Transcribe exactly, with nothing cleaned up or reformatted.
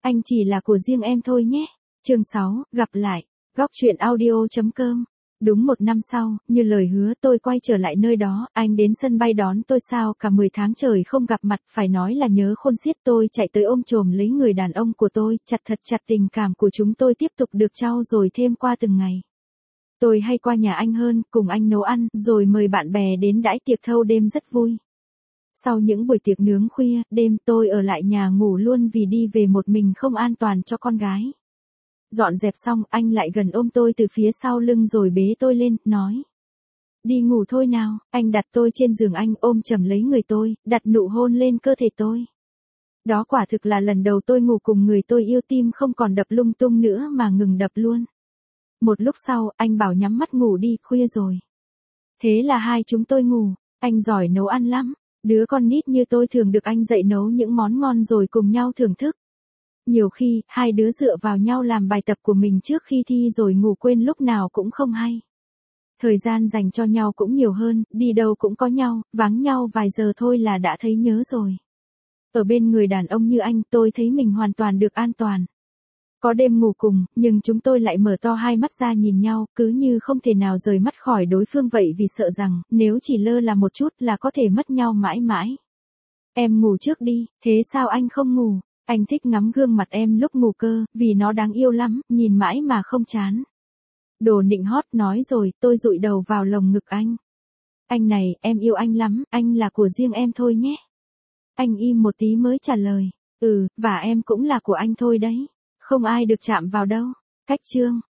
anh chỉ là của riêng em thôi nhé. Chương sáu, gặp lại. Góc truyện audio chấm com. Đúng một năm sau, như lời hứa tôi quay trở lại nơi đó, anh đến sân bay đón tôi sao cả mười tháng trời không gặp mặt, phải nói là nhớ khôn xiết. Tôi chạy tới ôm chồm lấy người đàn ông của tôi, chặt thật chặt. Tình cảm của chúng tôi tiếp tục được trau dồi thêm qua từng ngày. Tôi hay qua nhà anh hơn, cùng anh nấu ăn, rồi mời bạn bè đến đãi tiệc thâu đêm rất vui. Sau những buổi tiệc nướng khuya, đêm tôi ở lại nhà ngủ luôn vì đi về một mình không an toàn cho con gái. Dọn dẹp xong, anh lại gần ôm tôi từ phía sau lưng rồi bế tôi lên, nói. Đi ngủ thôi nào. Anh đặt tôi trên giường anh, ôm chầm lấy người tôi, đặt nụ hôn lên cơ thể tôi. Đó quả thực là lần đầu tôi ngủ cùng người tôi yêu, tim không còn đập lung tung nữa mà ngừng đập luôn. Một lúc sau, anh bảo nhắm mắt ngủ đi, khuya rồi. Thế là hai chúng tôi ngủ. Anh giỏi nấu ăn lắm. Đứa con nít như tôi thường được anh dạy nấu những món ngon rồi cùng nhau thưởng thức. Nhiều khi, hai đứa dựa vào nhau làm bài tập của mình trước khi thi rồi ngủ quên lúc nào cũng không hay. Thời gian dành cho nhau cũng nhiều hơn, đi đâu cũng có nhau, vắng nhau vài giờ thôi là đã thấy nhớ rồi. Ở bên người đàn ông như anh, tôi thấy mình hoàn toàn được an toàn. Có đêm ngủ cùng, nhưng chúng tôi lại mở to hai mắt ra nhìn nhau, cứ như không thể nào rời mắt khỏi đối phương vậy, vì sợ rằng, nếu chỉ lơ là một chút là có thể mất nhau mãi mãi. Em ngủ trước đi, thế sao anh không ngủ? Anh thích ngắm gương mặt em lúc ngủ cơ, vì nó đáng yêu lắm, nhìn mãi mà không chán. Đồ nịnh hót, nói rồi, tôi dụi đầu vào lồng ngực anh. Anh này, em yêu anh lắm, anh là của riêng em thôi nhé. Anh im một tí mới trả lời. Ừ, và em cũng là của anh thôi đấy. Không ai được chạm vào đâu. Cách chương.